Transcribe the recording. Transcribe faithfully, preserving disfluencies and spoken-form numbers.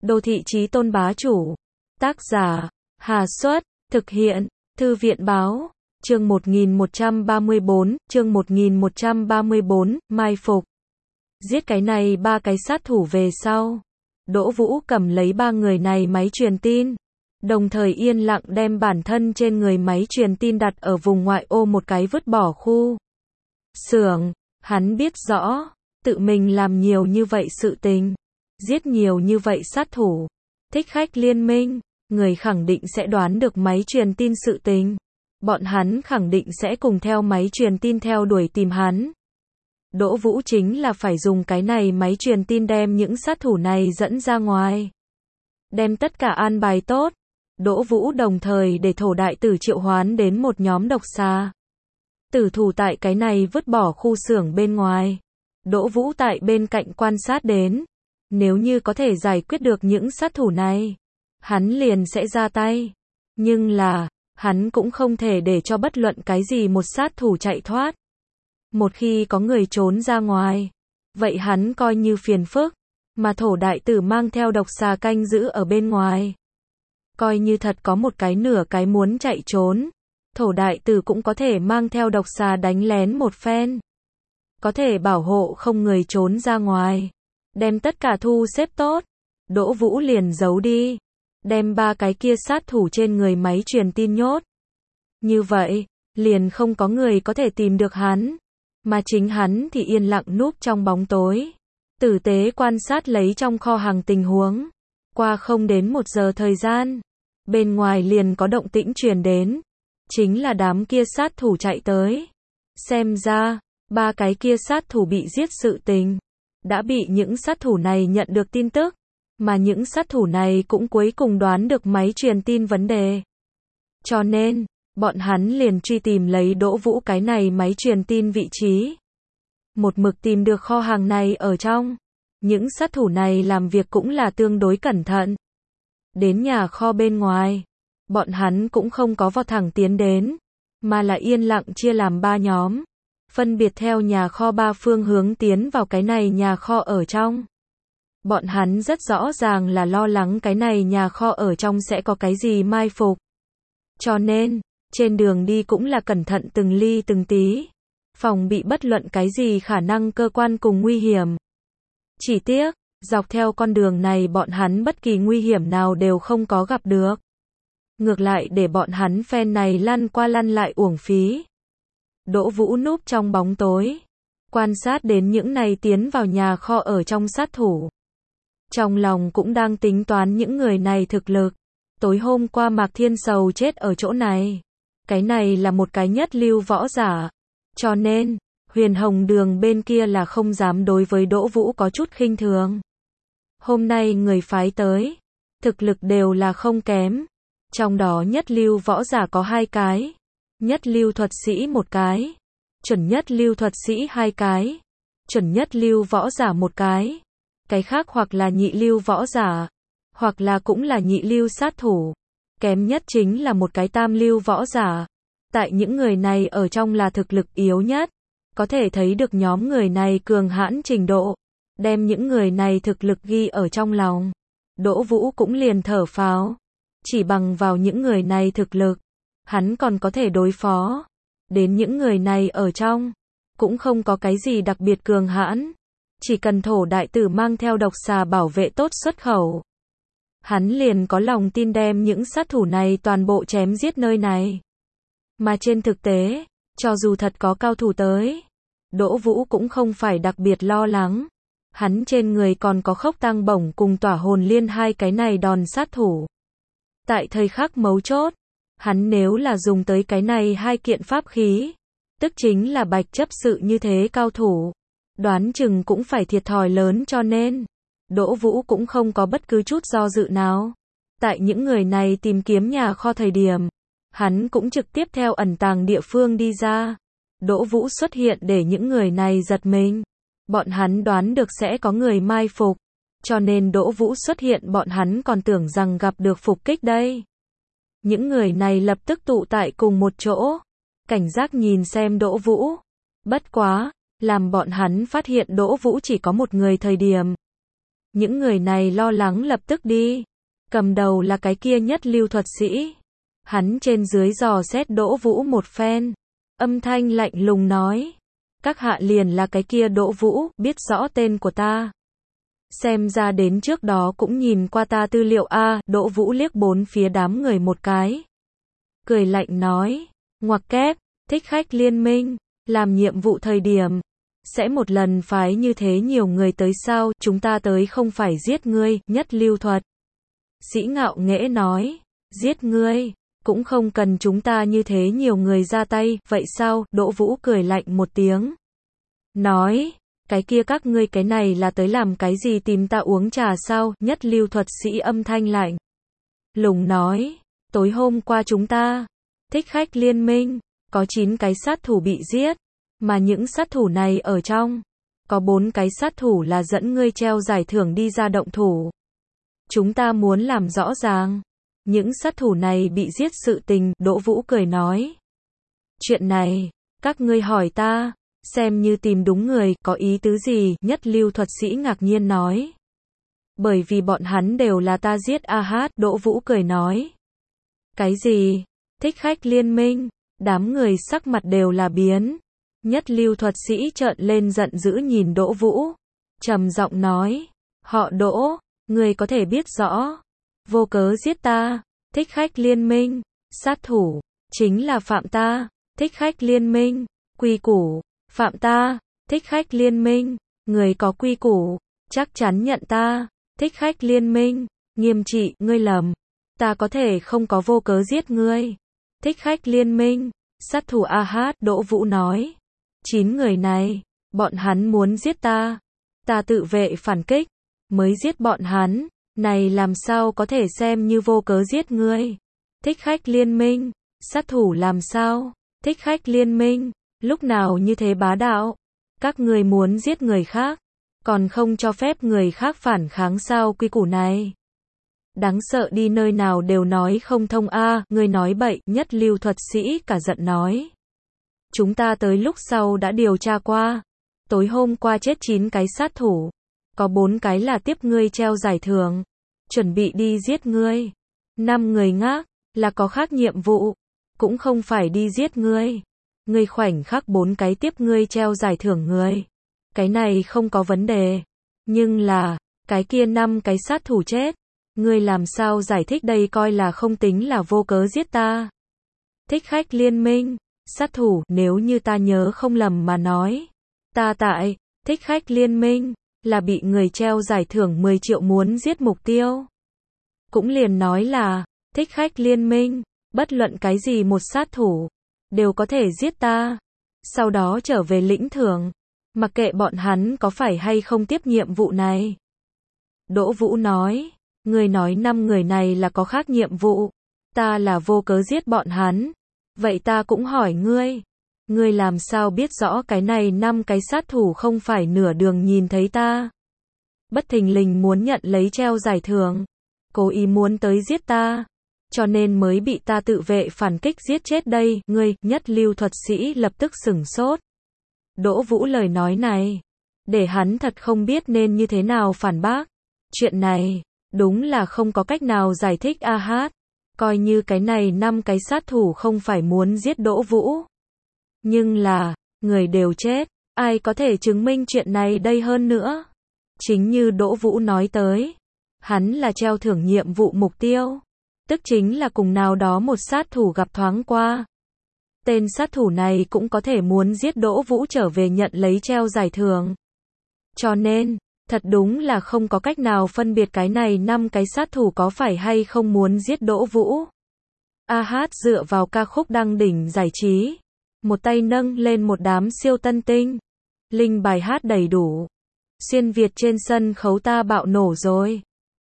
Đô thị chí tôn bá chủ. Tác giả, Hà Xuất, thực hiện, Thư viện Báo, chương một nghìn một trăm ba mươi bốn, chương một nghìn một trăm ba mươi bốn, mai phục. Giết cái này ba cái sát thủ về sau. Đỗ Vũ cầm lấy ba người này máy truyền tin, đồng thời yên lặng đem bản thân trên người máy truyền tin đặt ở vùng ngoại ô một cái vứt bỏ khu xưởng. Hắn biết rõ, tự mình làm nhiều như vậy sự tình, giết nhiều như vậy sát thủ, thích khách liên minh, người khẳng định sẽ đoán được máy truyền tin sự tình. Bọn hắn khẳng định sẽ cùng theo máy truyền tin theo đuổi tìm hắn. Đỗ Vũ chính là phải dùng cái này máy truyền tin đem những sát thủ này dẫn ra ngoài. Đem tất cả an bài tốt. Đỗ Vũ đồng thời để thổ đại tử triệu hoán đến một nhóm độc xà. Tử thủ tại cái này vứt bỏ khu xưởng bên ngoài. Đỗ Vũ tại bên cạnh quan sát đến. Nếu như có thể giải quyết được những sát thủ này, hắn liền sẽ ra tay. Nhưng là, hắn cũng không thể để cho bất luận cái gì một sát thủ chạy thoát. Một khi có người trốn ra ngoài, vậy hắn coi như phiền phức, mà thổ đại tử mang theo độc xà canh giữ ở bên ngoài. Coi như thật có một cái nửa cái muốn chạy trốn, thổ đại tử cũng có thể mang theo độc xà đánh lén một phen. Có thể bảo hộ không người trốn ra ngoài. Đem tất cả thu xếp tốt. Đỗ Vũ liền giấu đi. Đem ba cái kia sát thủ trên người máy truyền tin nhốt. Như vậy, liền không có người có thể tìm được hắn. Mà chính hắn thì yên lặng núp trong bóng tối. Tử tế quan sát lấy trong kho hàng tình huống. Qua không đến một giờ thời gian, bên ngoài liền có động tĩnh truyền đến. Chính là đám kia sát thủ chạy tới. Xem ra, ba cái kia sát thủ bị giết sự tình đã bị những sát thủ này nhận được tin tức, mà những sát thủ này cũng cuối cùng đoán được máy truyền tin vấn đề. Cho nên, bọn hắn liền truy tìm lấy Đỗ Vũ cái này máy truyền tin vị trí. Một mực tìm được kho hàng này ở trong. Những sát thủ này làm việc cũng là tương đối cẩn thận. Đến nhà kho bên ngoài, bọn hắn cũng không có vào thẳng tiến đến, mà là yên lặng chia làm ba nhóm. Phân biệt theo nhà kho ba phương hướng tiến vào cái này nhà kho ở trong. Bọn hắn rất rõ ràng là lo lắng cái này nhà kho ở trong sẽ có cái gì mai phục. Cho nên, trên đường đi cũng là cẩn thận từng ly từng tí. Phòng bị bất luận cái gì khả năng cơ quan cùng nguy hiểm. Chỉ tiếc, dọc theo con đường này bọn hắn bất kỳ nguy hiểm nào đều không có gặp được. Ngược lại để bọn hắn phen này lăn qua lăn lại uổng phí. Đỗ Vũ núp trong bóng tối, quan sát đến những này tiến vào nhà kho ở trong sát thủ. Trong lòng cũng đang tính toán những người này thực lực. Tối hôm qua Mạc Thiên Sầu chết ở chỗ này. Cái này là một cái nhất lưu võ giả. Cho nên, Huyền Hồng Đường bên kia là không dám đối với Đỗ Vũ có chút khinh thường. Hôm nay người phái tới, thực lực đều là không kém. Trong đó nhất lưu võ giả có hai cái. Nhất lưu thuật sĩ một cái, chuẩn nhất lưu thuật sĩ hai cái, chuẩn nhất lưu võ giả một cái, cái khác hoặc là nhị lưu võ giả, hoặc là cũng là nhị lưu sát thủ, kém nhất chính là một cái tam lưu võ giả. Tại những người này ở trong là thực lực yếu nhất, có thể thấy được nhóm người này cường hãn trình độ, đem những người này thực lực ghi ở trong lòng. Đỗ Vũ cũng liền thở phào, chỉ bằng vào những người này thực lực, hắn còn có thể đối phó. Đến những người này ở trong, cũng không có cái gì đặc biệt cường hãn. Chỉ cần thổ đại tử mang theo độc xà bảo vệ tốt xuất khẩu. Hắn liền có lòng tin đem những sát thủ này toàn bộ chém giết nơi này. Mà trên thực tế, cho dù thật có cao thủ tới, Đỗ Vũ cũng không phải đặc biệt lo lắng. Hắn trên người còn có khốc tang bổng cùng tỏa hồn liên hai cái này đòn sát thủ. Tại thời khắc mấu chốt, hắn nếu là dùng tới cái này hai kiện pháp khí, tức chính là bạch chấp sự như thế cao thủ, đoán chừng cũng phải thiệt thòi lớn. Cho nên, Đỗ Vũ cũng không có bất cứ chút do dự nào. Tại những người này tìm kiếm nhà kho thời điểm, hắn cũng trực tiếp theo ẩn tàng địa phương đi ra. Đỗ Vũ xuất hiện để những người này giật mình. Bọn hắn đoán được sẽ có người mai phục, cho nên Đỗ Vũ xuất hiện bọn hắn còn tưởng rằng gặp được phục kích đây. Những người này lập tức tụ tại cùng một chỗ, cảnh giác nhìn xem Đỗ Vũ. Bất quá, làm bọn hắn phát hiện Đỗ Vũ chỉ có một người thời điểm. Những người này lo lắng lập tức đi. Cầm đầu là cái kia nhất lưu thuật sĩ. Hắn trên dưới dò xét Đỗ Vũ một phen. Âm thanh lạnh lùng nói. Các hạ liền là cái kia Đỗ Vũ, biết rõ tên của ta. Xem ra đến trước đó cũng nhìn qua ta tư liệu a. Đỗ Vũ liếc bốn phía đám người một cái. Cười lạnh nói. Ngoặc kép, thích khách liên minh. Làm nhiệm vụ thời điểm. Sẽ một lần phái như thế nhiều người tới sao, chúng ta tới không phải giết ngươi, nhất lưu thuật. Sĩ ngạo nghễ nói. Giết ngươi. Cũng không cần chúng ta như thế nhiều người ra tay, vậy sao? Đỗ Vũ cười lạnh một tiếng. Nói, cái kia các ngươi cái này là tới làm cái gì, tìm ta uống trà sao? Nhất lưu thuật sĩ âm thanh lạnh lùng nói, tối hôm qua chúng ta, thích khách liên minh, có chín cái sát thủ bị giết, mà những sát thủ này ở trong, có bốn cái sát thủ là dẫn ngươi treo giải thưởng đi ra động thủ. Chúng ta muốn làm rõ ràng. Những sát thủ này bị giết sự tình, Đỗ Vũ cười nói. Chuyện này, các ngươi hỏi ta, xem như tìm đúng người, có ý tứ gì, nhất lưu thuật sĩ ngạc nhiên nói. Bởi vì bọn hắn đều là ta giết a hát, Đỗ Vũ cười nói. Cái gì? Thích khách liên minh, đám người sắc mặt đều là biến. Nhất lưu thuật sĩ trợn lên giận dữ nhìn Đỗ Vũ. Trầm giọng nói, họ Đỗ, người có thể biết rõ. Vô cớ giết ta, thích khách liên minh, sát thủ, chính là phạm ta, thích khách liên minh, quy củ, phạm ta, thích khách liên minh, người có quy củ, chắc chắn nhận ta, thích khách liên minh, nghiêm trị, ngươi lầm, ta có thể không có vô cớ giết ngươi, thích khách liên minh, sát thủ a hát, Đỗ Vũ nói, chín người này, bọn hắn muốn giết ta, ta tự vệ phản kích, mới giết bọn hắn. Này làm sao có thể xem như vô cớ giết ngươi? Thích khách liên minh, sát thủ làm sao? Thích khách liên minh, lúc nào như thế bá đạo? Các ngươi muốn giết người khác, còn không cho phép người khác phản kháng sao, quy củ này? Đáng sợ đi, nơi nào đều nói không thông a, à, ngươi nói bậy, nhất lưu thuật sĩ cả giận nói. Chúng ta tới lúc sau đã điều tra qua, tối hôm qua chết chín cái sát thủ. Có bốn cái là tiếp ngươi treo giải thưởng, chuẩn bị đi giết ngươi. Năm người ngác, là có khác nhiệm vụ, cũng không phải đi giết ngươi. Ngươi khoảnh khắc bốn cái tiếp ngươi treo giải thưởng người. Cái này không có vấn đề. Nhưng là, cái kia năm cái sát thủ chết. Ngươi làm sao giải thích đây, coi là không tính là vô cớ giết ta. Thích khách liên minh, sát thủ, nếu như ta nhớ không lầm mà nói. Ta tại, thích khách liên minh. Là bị người treo giải thưởng mười triệu muốn giết mục tiêu. Cũng liền nói là, thích khách liên minh, bất luận cái gì một sát thủ, đều có thể giết ta. Sau đó trở về lĩnh thưởng, mặc kệ bọn hắn có phải hay không tiếp nhiệm vụ này. Đỗ Vũ nói, người nói năm người này là có khác nhiệm vụ, ta là vô cớ giết bọn hắn. Vậy ta cũng hỏi ngươi. Ngươi làm sao biết rõ cái này năm cái sát thủ không phải nửa đường nhìn thấy ta? Bất thình lình muốn nhận lấy treo giải thưởng, cố ý muốn tới giết ta, cho nên mới bị ta tự vệ phản kích giết chết đây. Ngươi, nhất lưu thuật sĩ lập tức sửng sốt. Đỗ Vũ lời nói này, để hắn thật không biết nên như thế nào phản bác. Chuyện này, đúng là không có cách nào giải thích a hát. Coi như cái này năm cái sát thủ không phải muốn giết Đỗ Vũ. Nhưng là, người đều chết, ai có thể chứng minh chuyện này đây hơn nữa? Chính như Đỗ Vũ nói tới, hắn là treo thưởng nhiệm vụ mục tiêu, tức chính là cùng nào đó một sát thủ gặp thoáng qua. Tên sát thủ này cũng có thể muốn giết Đỗ Vũ trở về nhận lấy treo giải thưởng. Cho nên, thật đúng là không có cách nào phân biệt cái này năm cái sát thủ có phải hay không muốn giết Đỗ Vũ. a hát dựa vào ca khúc đăng đỉnh giải trí. Một tay nâng lên một đám siêu tân tinh. Linh bài hát đầy đủ. Xuyên Việt trên sân khấu ta bạo nổ rồi.